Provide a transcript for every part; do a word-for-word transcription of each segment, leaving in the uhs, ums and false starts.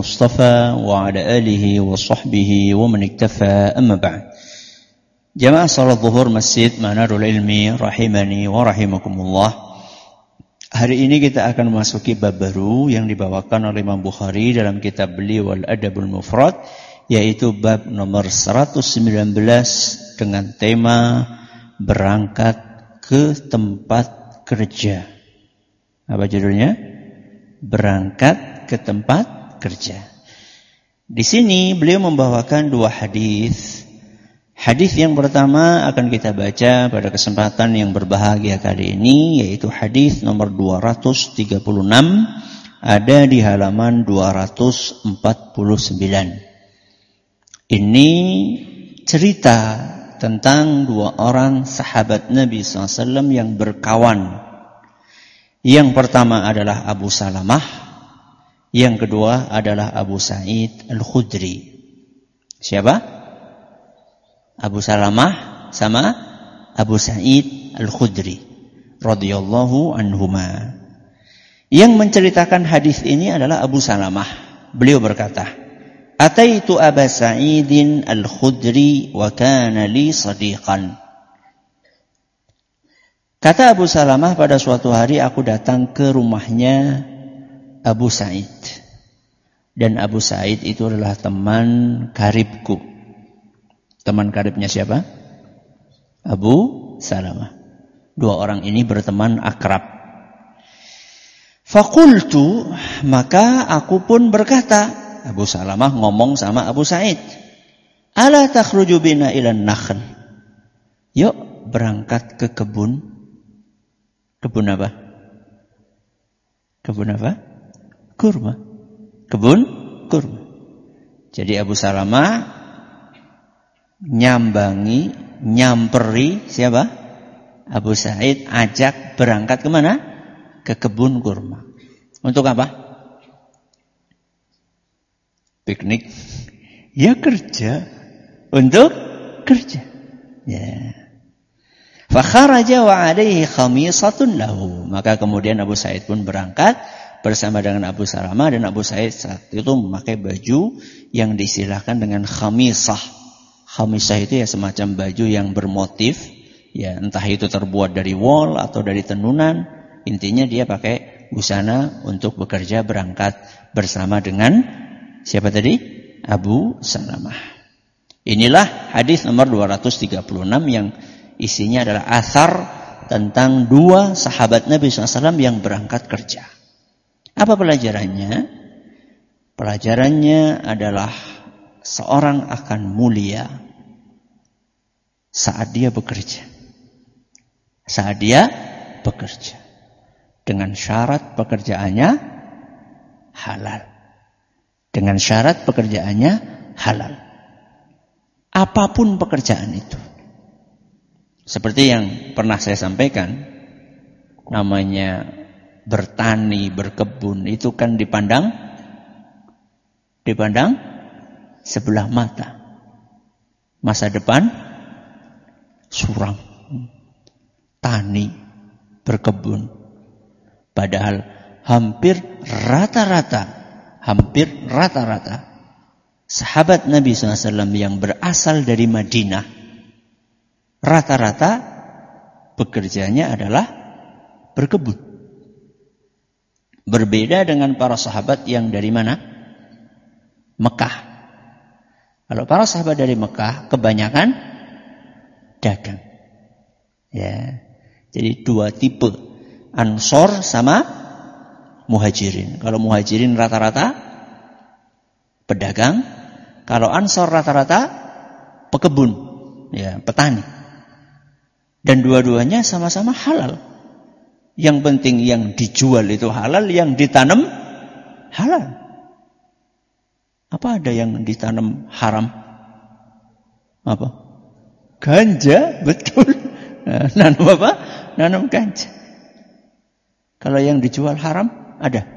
المصطفى وعلى آله وصحبه ومن اكتفى أما بعد. Jamaah salat zuhur Masjid Manarul Ilmi rahimani wa rahimakumullah. Hari ini kita akan memasuki bab baru yang dibawakan oleh Imam Bukhari dalam kitab beliau Al-Adabul Mufrad, yaitu bab nomor seratus sembilan belas dengan tema berangkat ke tempat kerja. Apa judulnya? Berangkat ke tempat kerja. Di sini beliau membawakan dua hadis. Hadis yang pertama akan kita baca pada kesempatan yang berbahagia kali ini, yaitu hadis nomor dua ratus tiga puluh enam, ada di halaman dua ratus empat puluh sembilan. Ini cerita tentang dua orang sahabat Nabi shallallahu alaihi wasallam yang berkawan. Yang pertama adalah Abu Salamah, yang kedua adalah Abu Sa'id Al-Khudri. Siapa? Abu Salamah sama Abu Sa'id Al-Khudri radhiyallahu anhuma. Yang menceritakan hadis ini adalah Abu Salamah. Beliau berkata, "Ataitu Aba Sa'idin Al-Khudri wa kana li sadiqan." Kata Abu Salamah, pada suatu hari aku datang ke rumahnya Abu Sa'id. Dan Abu Sa'id itu adalah teman karibku. Teman karibnya siapa? Abu Salamah. Dua orang ini berteman akrab. Fakultu, maka aku pun berkata, Abu Salamah ngomong sama Abu Sa'id, "Ala takhruju bina ilan nakhl." Yuk berangkat ke kebun. Kebun apa? Kebun apa? Kurma. Kebun kurma. Jadi Abu Salamah nyambangi, nyamperi siapa? Abu Sa'id, ajak berangkat kemana? Ke kebun kurma. Untuk apa? Piknik. Ya kerja. Untuk kerja. Ya. Fakharaja wa alaihi khamisatun lahu. Maka kemudian Abu Sa'id pun berangkat bersama dengan Abu Salamah, dan Abu Sa'id saat itu memakai baju yang diistilahkan dengan khamisah. Khamisah itu ya semacam baju yang bermotif, ya entah itu terbuat dari wol atau dari tenunan. Intinya dia pakai busana untuk bekerja berangkat bersama dengan siapa tadi? Abu Salamah. Inilah hadis nomor dua ratus tiga puluh enam yang isinya adalah athar tentang dua sahabat Nabi shallallahu alaihi wasallam yang berangkat kerja. Apa pelajarannya? Pelajarannya adalah seorang akan mulia saat dia bekerja. Saat dia bekerja. Dengan syarat pekerjaannya halal. Dengan syarat pekerjaannya halal. Apapun pekerjaan itu. Seperti yang pernah saya sampaikan, namanya bertani, berkebun, itu kan dipandang dipandang sebelah mata. Masa depan suram, tani, berkebun. Padahal hampir rata-rata, hampir rata-rata sahabat Nabi shallallahu alaihi wasallam yang berasal dari Madinah, rata-rata bekerjanya adalah berkebun. Berbeda dengan para sahabat yang dari mana? Mekah. Kalau para sahabat dari Mekah kebanyakan dagang. Ya. Jadi dua tipe, Ansor sama Muhajirin. Kalau Muhajirin rata-rata pedagang, kalau Ansor rata-rata pekebun, ya, petani. Dan dua-duanya sama-sama halal. Yang penting yang dijual itu halal, yang ditanam halal. Apa ada yang ditanam haram? Apa? Ganja, betul. Nanam apa? Nanam ganja. Kalau yang dijual haram, ada?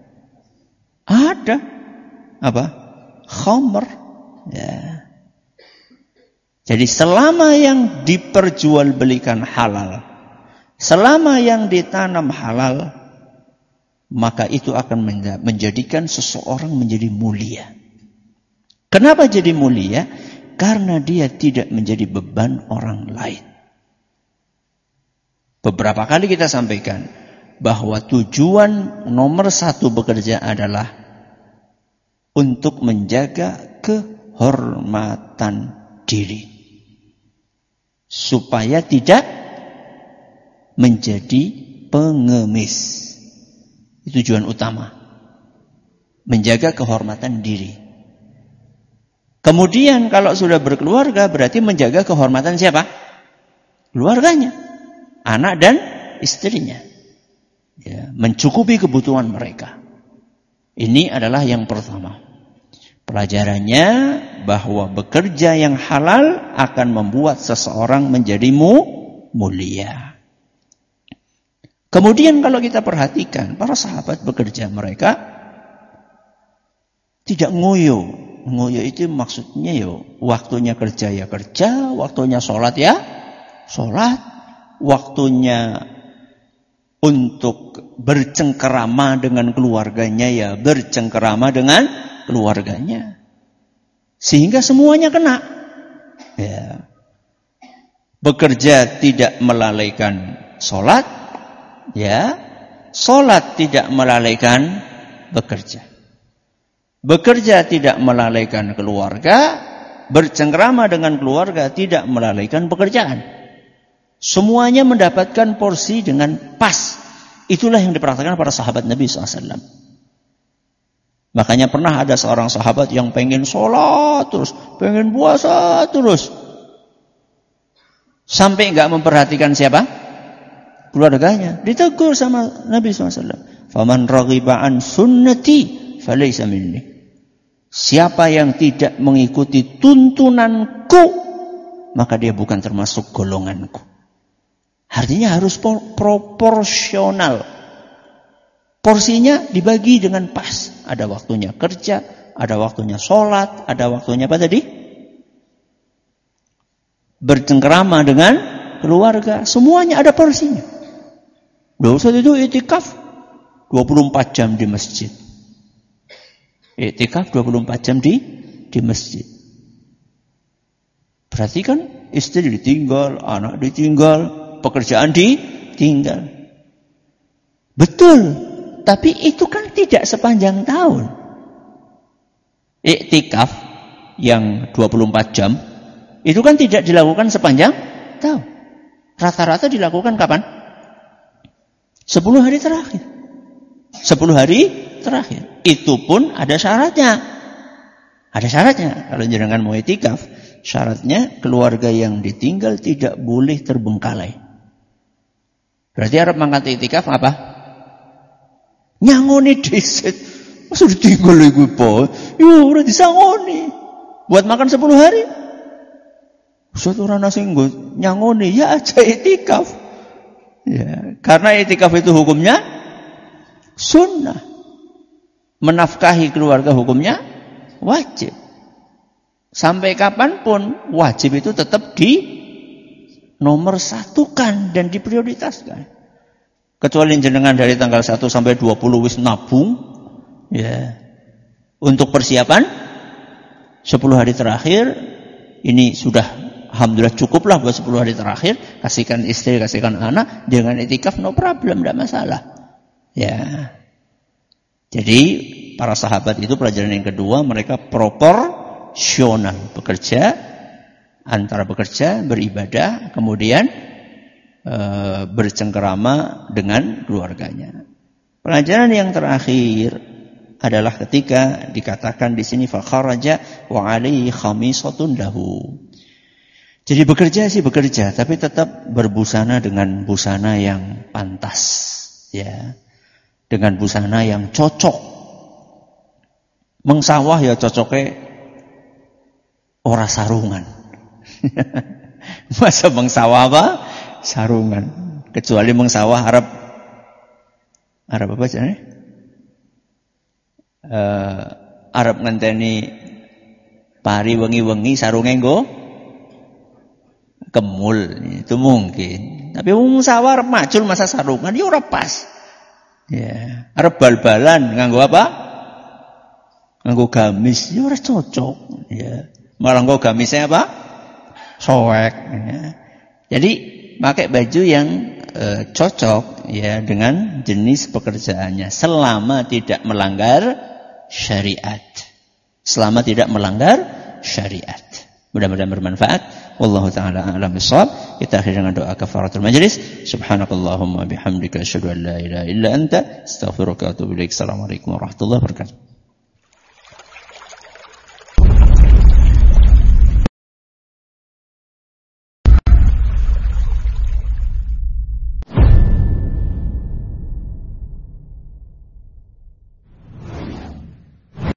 Ada. Apa? Khamr. Ya. Jadi selama yang diperjualbelikan halal, selama yang ditanam halal, maka itu akan menjadikan seseorang menjadi mulia. Kenapa jadi mulia? Karena dia tidak menjadi beban orang lain. Beberapa kali kita sampaikan bahwa tujuan nomor satu bekerja adalah untuk menjaga kehormatan diri. Supaya tidak menjadi pengemis. Itu tujuan utama. Menjaga kehormatan diri. Kemudian kalau sudah berkeluarga berarti menjaga kehormatan siapa? Keluarganya. Anak dan istrinya. Ya, mencukupi kebutuhan mereka. Ini adalah yang pertama. Pelajarannya bahwa bekerja yang halal akan membuat seseorang menjadi mulia. Kemudian kalau kita perhatikan para sahabat bekerja mereka tidak ngoyo. Ngoyo itu maksudnya yo waktunya kerja ya kerja, waktunya sholat ya sholat, waktunya untuk bercengkerama dengan keluarganya ya bercengkerama dengan keluarganya. Sehingga semuanya kena. Ya. Bekerja tidak melalaikan sholat, ya. Sholat tidak melalaikan bekerja. Bekerja tidak melalaikan keluarga, bercengkrama dengan keluarga tidak melalaikan pekerjaan. Semuanya mendapatkan porsi dengan pas. Itulah yang dipraktikkan para sahabat Nabi shallallahu alaihi wasallam. Makanya pernah ada seorang sahabat yang pengen sholat terus, pengen puasa terus. Sampai enggak memperhatikan siapa? Keluarganya. Ditegur sama Nabi shallallahu alaihi wasallam. Faman raghiba an sunnati falaysa minni. Siapa yang tidak mengikuti tuntunanku, maka dia bukan termasuk golonganku. Artinya harus proporsional. Porsinya dibagi dengan pas. Ada waktunya kerja, ada waktunya sholat, ada waktunya apa tadi? Bercengkerama dengan keluarga. Semuanya ada porsinya. Dosa itu itikaf dua puluh empat jam di masjid. Iktikaf dua puluh empat jam di di masjid. Berarti kan istri ditinggal, anak ditinggal, pekerjaan ditinggal. Betul, tapi itu kan tidak sepanjang tahun. Iktikaf yang dua puluh empat jam itu kan tidak dilakukan sepanjang tahun. Rata-rata dilakukan kapan? sepuluh hari terakhir. sepuluh hari terakhir. Itu pun ada syaratnya. Ada syaratnya. Kalau jenengan mau itikaf, syaratnya keluarga yang ditinggal tidak boleh terbengkalai. Berarti Arab mangkat itikaf apa? Nyangoni dhisik. Masa ditinggal iku po? Yo ora disangoni. Buat makan sepuluh hari. Ustaz ora nasi nggo nyangoni, ya aja itikaf. Ya, karena itikaf itu hukumnya sunnah. Menafkahi keluarga hukumnya wajib. Sampai kapanpun wajib itu tetap di nomor satukan dan diprioritaskan. Kecuali jenengan dari tanggal satu sampai dua puluh wis nabung, ya, untuk persiapan sepuluh hari terakhir, ini sudah alhamdulillah cukuplah buat sepuluh hari terakhir, kasihkan istri, kasihkan anak, dengan itikaf no problem, tidak masalah. Ya. Jadi para sahabat itu pelajaran yang kedua, mereka proporsional bekerja, antara bekerja, beribadah, kemudian e, bercengkerama dengan keluarganya. Pelajaran yang terakhir adalah ketika dikatakan di sini fa kharaja wa alaihi khamisatun lahu. Jadi bekerja sih bekerja, tapi tetap berbusana dengan busana yang pantas, ya. Dengan busana yang cocok. Mengsawah ya cocoknya ora sarungan. Masa mengsawah apa? Sarungan. Kecuali mengsawah Arab Arab apa jenenge? Uh, Arab ngenteni pari wengi-wengi sarunge nggo kemul, itu mungkin. Tapi wong sawar macul masa sarungan ya ora pas. Ya, arep bal-balan nganggo apa? Nganggo gamis, ya ora cocok. Ya, malah nganggo gamisnya apa? Soek. Ya. Jadi pakai baju yang e, cocok ya dengan jenis pekerjaannya, selama tidak melanggar syariat. Selama tidak melanggar syariat. Mudah-mudahan bermanfaat. Wallahu taala a'lam bissawab. Kita akhiri dengan doa kafaratul majlis. Subhanakallahumma bihamdika asyhadu an la ilaha illa anta astaghfiruka wa atubu ilaik. Assalamualaikum warahmatullahi wabarakatuh.